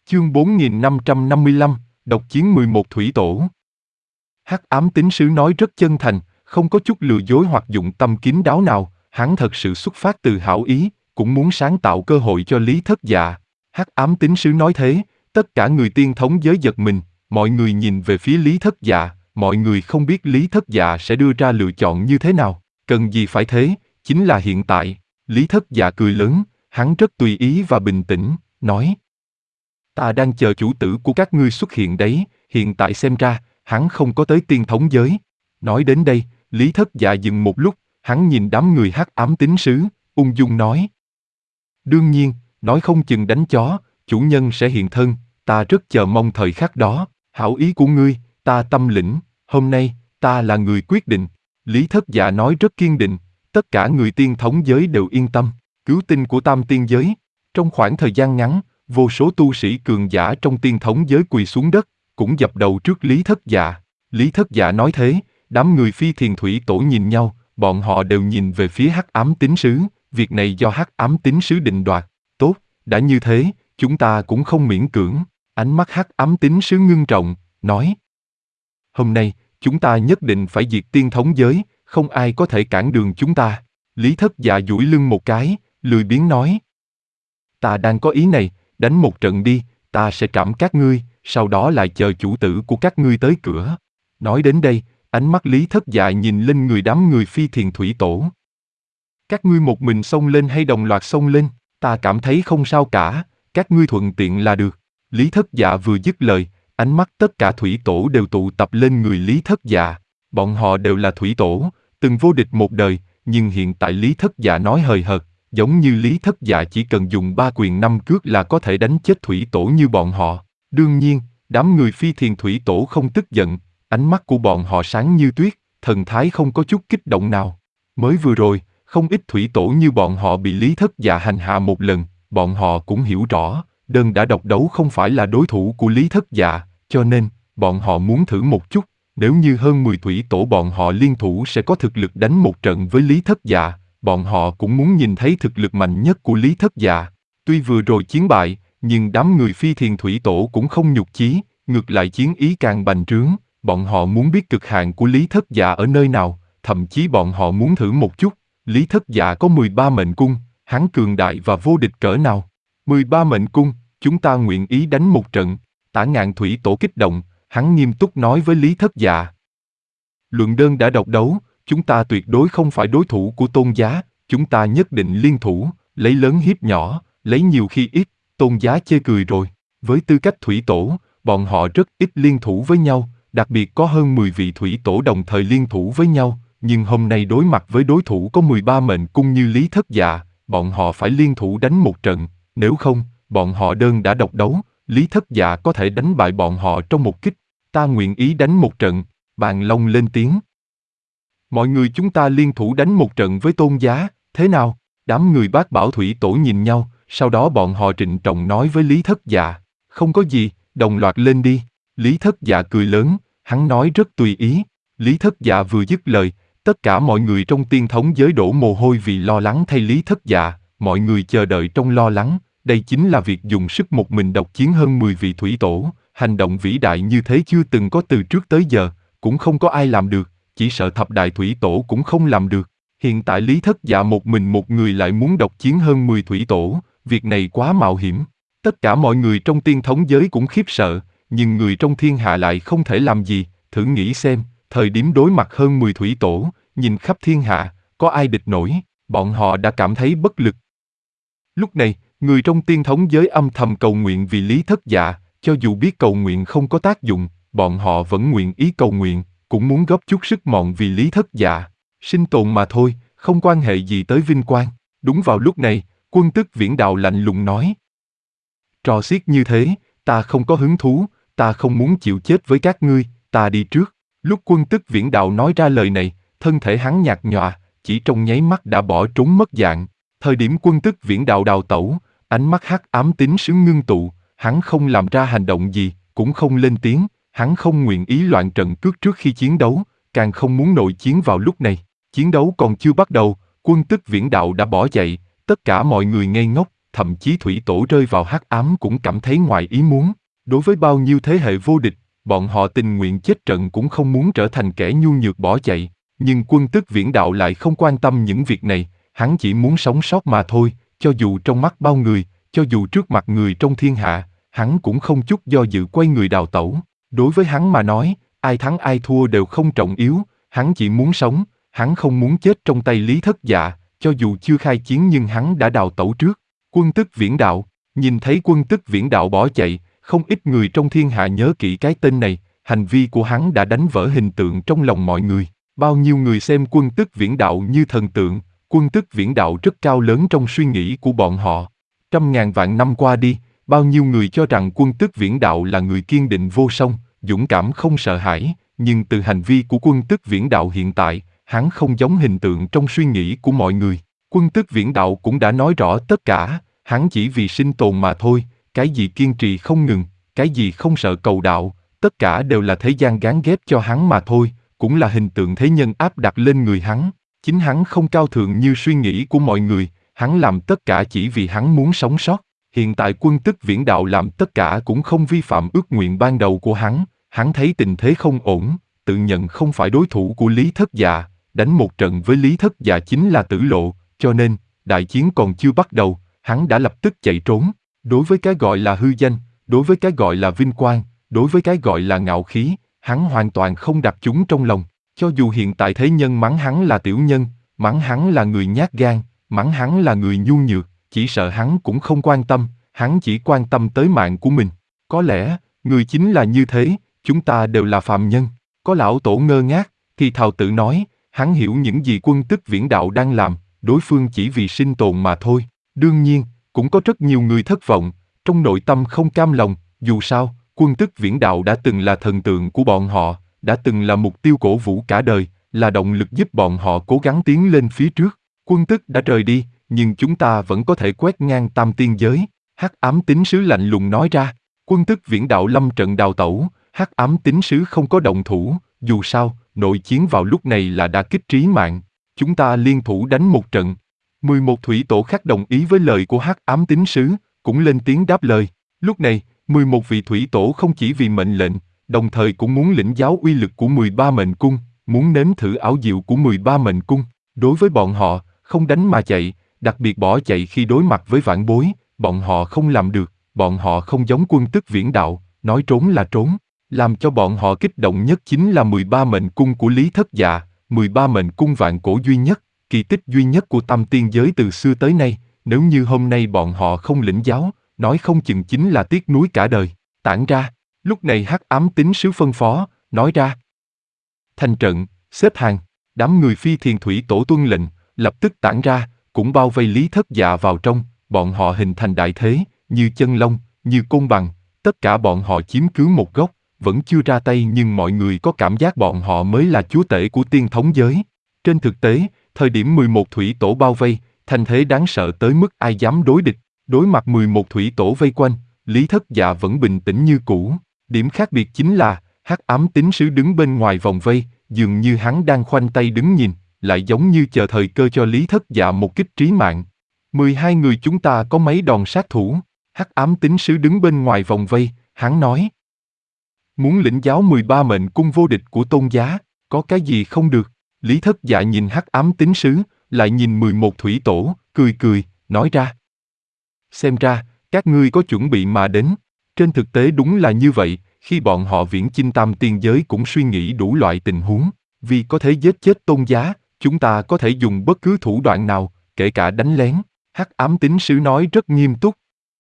Chương 4555, độc chiến 11 thủy tổ. Hắc ám tín sứ nói rất chân thành, không có chút lừa dối hoặc dụng tâm kín đáo nào, hắn thật sự xuất phát từ hảo ý, cũng muốn sáng tạo cơ hội cho Lý Thất Dạ. Hắc ám tín sứ nói thế, tất cả người tiên thống giới giật mình, mọi người nhìn về phía Lý Thất Dạ, mọi người không biết Lý Thất Dạ sẽ đưa ra lựa chọn như thế nào, cần gì phải thế, chính là hiện tại. Lý Thất Dạ cười lớn, hắn rất tùy ý và bình tĩnh, nói: Ta đang chờ chủ tử của các ngươi xuất hiện đấy, hiện tại xem ra, hắn không có tới tiên thống giới. Nói đến đây, Lý Thất Dạ dừng một lúc, hắn nhìn đám người hắc ám tín sứ, ung dung nói: Đương nhiên, nói không chừng đánh chó, chủ nhân sẽ hiện thân, ta rất chờ mong thời khắc đó, hảo ý của ngươi, ta tâm lĩnh, hôm nay, ta là người quyết định. Lý Thất Dạ nói rất kiên định, tất cả người tiên thống giới đều yên tâm, cứu tinh của tam tiên giới. Trong khoảng thời gian ngắn, vô số tu sĩ cường giả trong tiên thống giới quỳ xuống đất, cũng dập đầu trước Lý Thất Dạ. Lý Thất Dạ nói thế, đám người phi thiền thủy tổ nhìn nhau, bọn họ đều nhìn về phía hắc ám tín sứ, việc này do hắc ám tín sứ định đoạt. Tốt, đã như thế, chúng ta cũng không miễn cưỡng. Ánh mắt hắc ám tín sứ ngưng trọng, nói: Hôm nay, chúng ta nhất định phải diệt tiên thống giới, không ai có thể cản đường chúng ta. Lý Thất Dạ duỗi lưng một cái, lười biếng nói: Ta đang có ý này, đánh một trận đi, ta sẽ trảm các ngươi, sau đó lại chờ chủ tử của các ngươi tới cửa. Nói đến đây, ánh mắt Lý Thất Dạ nhìn lên người đám người phi thiền thủy tổ. Các ngươi một mình xông lên hay đồng loạt xông lên, ta cảm thấy không sao cả, các ngươi thuận tiện là được. Lý Thất Dạ vừa dứt lời, ánh mắt tất cả thủy tổ đều tụ tập lên người Lý Thất Dạ. Bọn họ đều là thủy tổ, từng vô địch một đời, nhưng hiện tại Lý Thất Dạ nói hời hợt, giống như Lý Thất Dạ chỉ cần dùng 3 quyền 5 cước là có thể đánh chết thủy tổ như bọn họ. Đương nhiên, đám người phi thiền thủy tổ không tức giận, ánh mắt của bọn họ sáng như tuyết, thần thái không có chút kích động nào. Mới vừa rồi, không ít thủy tổ như bọn họ bị Lý Thất Dạ hành hạ một lần, bọn họ cũng hiểu rõ, đơn đã độc đấu không phải là đối thủ của Lý Thất Dạ, cho nên, bọn họ muốn thử một chút, nếu như hơn 10 thủy tổ bọn họ liên thủ sẽ có thực lực đánh một trận với Lý Thất Dạ, bọn họ cũng muốn nhìn thấy thực lực mạnh nhất của Lý Thất Dạ. Tuy vừa rồi chiến bại, nhưng đám người phi thiền thủy tổ cũng không nhục chí, ngược lại chiến ý càng bành trướng, bọn họ muốn biết cực hạn của Lý Thất Dạ ở nơi nào, thậm chí bọn họ muốn thử một chút, Lý Thất Dạ có 13 mệnh cung, hắn cường đại và vô địch cỡ nào. 13 mệnh cung, chúng ta nguyện ý đánh một trận. Tả Ngạn thủy tổ kích động, hắn nghiêm túc nói với Lý Thất Dạ. Luận đơn đã độc đấu, chúng ta tuyệt đối không phải đối thủ của Tôn Giá, chúng ta nhất định liên thủ, lấy lớn hiếp nhỏ, lấy nhiều khi ít. Tôn Giá chê cười rồi, với tư cách thủy tổ, bọn họ rất ít liên thủ với nhau, đặc biệt có hơn 10 vị thủy tổ đồng thời liên thủ với nhau, nhưng hôm nay đối mặt với đối thủ có 13 mệnh cung như Lý Thất Dạ, bọn họ phải liên thủ đánh một trận, nếu không, bọn họ đơn đã độc đấu, Lý Thất Dạ có thể đánh bại bọn họ trong một kích. Ta nguyện ý đánh một trận. Bàn Long lên tiếng. Mọi người chúng ta liên thủ đánh một trận với Tôn Giá, thế nào? Đám người Bát Bảo thủy tổ nhìn nhau, sau đó bọn họ trịnh trọng nói với Lý Thất Dạ. Không có gì, đồng loạt lên đi. Lý Thất Dạ cười lớn, hắn nói rất tùy ý. Lý Thất Dạ vừa dứt lời, tất cả mọi người trong tiên thống giới đổ mồ hôi vì lo lắng thay Lý Thất Dạ, mọi người chờ đợi trong lo lắng. Đây chính là việc dùng sức một mình độc chiến hơn 10 vị thủy tổ, hành động vĩ đại như thế chưa từng có từ trước tới giờ, cũng không có ai làm được, chỉ sợ thập đại thủy tổ cũng không làm được. Hiện tại Lý Thất Dạ một mình một người lại muốn độc chiến hơn 10 thủy tổ, việc này quá mạo hiểm. Tất cả mọi người trong tiên thống giới cũng khiếp sợ, nhưng người trong thiên hạ lại không thể làm gì, thử nghĩ xem, thời điểm đối mặt hơn 10 thủy tổ, nhìn khắp thiên hạ, có ai địch nổi, bọn họ đã cảm thấy bất lực. Lúc này, người trong tiên thống giới âm thầm cầu nguyện vì Lý Thất Dạ, cho dù biết cầu nguyện không có tác dụng, bọn họ vẫn nguyện ý cầu nguyện, cũng muốn góp chút sức mọn vì Lý Thất Dạ. Sinh tồn mà thôi, không quan hệ gì tới vinh quang. Đúng vào lúc này, Quân Tức Viễn Đạo lạnh lùng nói. Trò xiết như thế, ta không có hứng thú, ta không muốn chịu chết với các ngươi, ta đi trước. Lúc Quân Tức Viễn Đạo nói ra lời này, thân thể hắn nhạt nhòa, chỉ trong nháy mắt đã bỏ trốn mất dạng. Thời điểm Quân Tức Viễn Đạo đào tẩu, ánh mắt hắc ám tín sứ ngưng tụ, hắn không làm ra hành động gì, cũng không lên tiếng, hắn không nguyện ý loạn trận cước trước khi chiến đấu, càng không muốn nội chiến vào lúc này. Chiến đấu còn chưa bắt đầu, Quân Tức Viễn Đạo đã bỏ chạy, tất cả mọi người ngây ngốc, thậm chí thủy tổ rơi vào hắc ám cũng cảm thấy ngoài ý muốn. Đối với bao nhiêu thế hệ vô địch, bọn họ tình nguyện chết trận cũng không muốn trở thành kẻ nhu nhược bỏ chạy. Nhưng Quân Tức Viễn Đạo lại không quan tâm những việc này, hắn chỉ muốn sống sót mà thôi, cho dù trong mắt bao người, cho dù trước mặt người trong thiên hạ, hắn cũng không chút do dự quay người đào tẩu. Đối với hắn mà nói, ai thắng ai thua đều không trọng yếu, hắn chỉ muốn sống, hắn không muốn chết trong tay Lý Thất Dạ, cho dù chưa khai chiến nhưng hắn đã đào tẩu trước. Quân Tức Viễn Đạo, nhìn thấy Quân Tức Viễn Đạo bỏ chạy, không ít người trong thiên hạ nhớ kỹ cái tên này, hành vi của hắn đã đánh vỡ hình tượng trong lòng mọi người. Bao nhiêu người xem Quân Tức Viễn Đạo như thần tượng, Quân Tức Viễn Đạo rất cao lớn trong suy nghĩ của bọn họ. Trăm ngàn vạn năm qua đi, bao nhiêu người cho rằng Quân Tức Viễn Đạo là người kiên định vô song, dũng cảm không sợ hãi, nhưng từ hành vi của Quân Tức Viễn Đạo hiện tại, hắn không giống hình tượng trong suy nghĩ của mọi người. Quân Tức Viễn Đạo cũng đã nói rõ tất cả, hắn chỉ vì sinh tồn mà thôi, cái gì kiên trì không ngừng, cái gì không sợ cầu đạo, tất cả đều là thế gian gán ghép cho hắn mà thôi, cũng là hình tượng thế nhân áp đặt lên người hắn. Chính hắn không cao thượng như suy nghĩ của mọi người, hắn làm tất cả chỉ vì hắn muốn sống sót. Hiện tại Quân Tức Viễn Đạo làm tất cả cũng không vi phạm ước nguyện ban đầu của hắn thấy tình thế không ổn, tự nhận không phải đối thủ của Lý Thất Dạ, đánh một trận với Lý Thất Dạ chính là tử lộ, cho nên, đại chiến còn chưa bắt đầu, hắn đã lập tức chạy trốn. Đối với cái gọi là hư danh, đối với cái gọi là vinh quang, đối với cái gọi là ngạo khí, hắn hoàn toàn không đặt chúng trong lòng. Cho dù hiện tại thế nhân mắng hắn là tiểu nhân, mắng hắn là người nhát gan, mắng hắn là người nhu nhược, chỉ sợ hắn cũng không quan tâm, hắn chỉ quan tâm tới mạng của mình. Có lẽ, người chính là như thế, chúng ta đều là phàm nhân. Có lão tổ ngơ ngác, thì thào tự nói, hắn hiểu những gì Quân Tức Viễn Đạo đang làm, đối phương chỉ vì sinh tồn mà thôi. Đương nhiên, cũng có rất nhiều người thất vọng, trong nội tâm không cam lòng, dù sao, Quân Tức Viễn Đạo đã từng là thần tượng của bọn họ, đã từng là mục tiêu cổ vũ cả đời, là động lực giúp bọn họ cố gắng tiến lên phía trước. Quân Tức đã rời đi, nhưng chúng ta vẫn có thể quét ngang tam tiên giới. Hắc ám tín sứ lạnh lùng nói ra. Quân Tức Viễn Đạo lâm trận đào tẩu, Hắc ám tín sứ không có động thủ, dù sao, nội chiến vào lúc này là đả kích trí mạng. Chúng ta liên thủ đánh một trận. 11 thủy tổ khác đồng ý với lời của Hắc ám tín sứ, cũng lên tiếng đáp lời. Lúc này, 11 vị thủy tổ không chỉ vì mệnh lệnh, đồng thời cũng muốn lĩnh giáo uy lực của 13 mệnh cung, muốn nếm thử ảo diệu của 13 mệnh cung. Đối với bọn họ, không đánh mà chạy, đặc biệt bỏ chạy khi đối mặt với vãn bối, bọn họ không làm được, bọn họ không giống Quân Tức Viễn Đạo, nói trốn là trốn. Làm cho bọn họ kích động nhất chính là 13 mệnh cung của Lý Thất Dạ, 13 mệnh cung vạn cổ duy nhất, kỳ tích duy nhất của tam tiên giới từ xưa tới nay, nếu như hôm nay bọn họ không lĩnh giáo, nói không chừng chính là tiếc nuối cả đời. Tản ra, lúc này Hắc ám tín sứ phân phó, nói ra. Thành trận, xếp hàng, đám người Phi Thiền Thủy Tổ tuân lệnh, lập tức tản ra, cũng bao vây Lý Thất Dạ vào trong, bọn họ hình thành đại thế, như chân long, như côn bằng, tất cả bọn họ chiếm cứ một góc, vẫn chưa ra tay nhưng mọi người có cảm giác bọn họ mới là chúa tể của tiên thống giới. Trên thực tế, thời điểm 11 thủy tổ bao vây, thành thế đáng sợ tới mức ai dám đối địch. Đối mặt 11 thủy tổ vây quanh, Lý Thất Dạ vẫn bình tĩnh như cũ. Điểm khác biệt chính là, Hắc ám tín sứ đứng bên ngoài vòng vây, dường như hắn đang khoanh tay đứng nhìn, lại giống như chờ thời cơ cho Lý Thất Dạ một kích trí mạng. 12 người chúng ta có mấy đòn sát thủ. Hắc ám tín sứ đứng bên ngoài vòng vây, hắn nói. Muốn lĩnh giáo 13 mệnh cung vô địch của tôn giá, có cái gì không được? Lý Thất Dạ nhìn Hắc ám tín sứ, lại nhìn 11 thủy tổ, cười cười, nói ra. Xem ra, các ngươi có chuẩn bị mà đến. Trên thực tế đúng là như vậy, khi bọn họ viễn chinh tam tiên giới cũng suy nghĩ đủ loại tình huống. Vì có thể giết chết tôn giá, chúng ta có thể dùng bất cứ thủ đoạn nào, kể cả đánh lén. Hắc ám tín sứ nói rất nghiêm túc.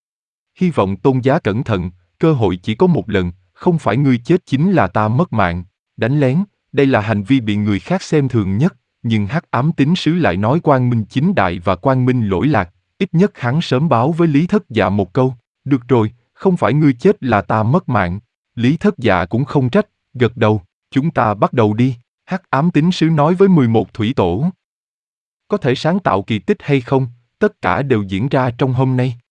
Hy vọng tôn giá cẩn thận, cơ hội chỉ có một lần, không phải ngươi chết chính là ta mất mạng. Đánh lén, đây là hành vi bị người khác xem thường nhất, nhưng Hắc ám tín sứ lại nói quang minh chính đại và quang minh lỗi lạc, ít nhất hắn sớm báo với Lý Thất Dạ một câu, được rồi, không phải ngươi chết là ta mất mạng. Lý Thất Dạ cũng không trách, gật đầu, chúng ta bắt đầu đi. Hắc ám tín sứ nói với 11 thủy tổ. Có thể sáng tạo kỳ tích hay không, tất cả đều diễn ra trong hôm nay.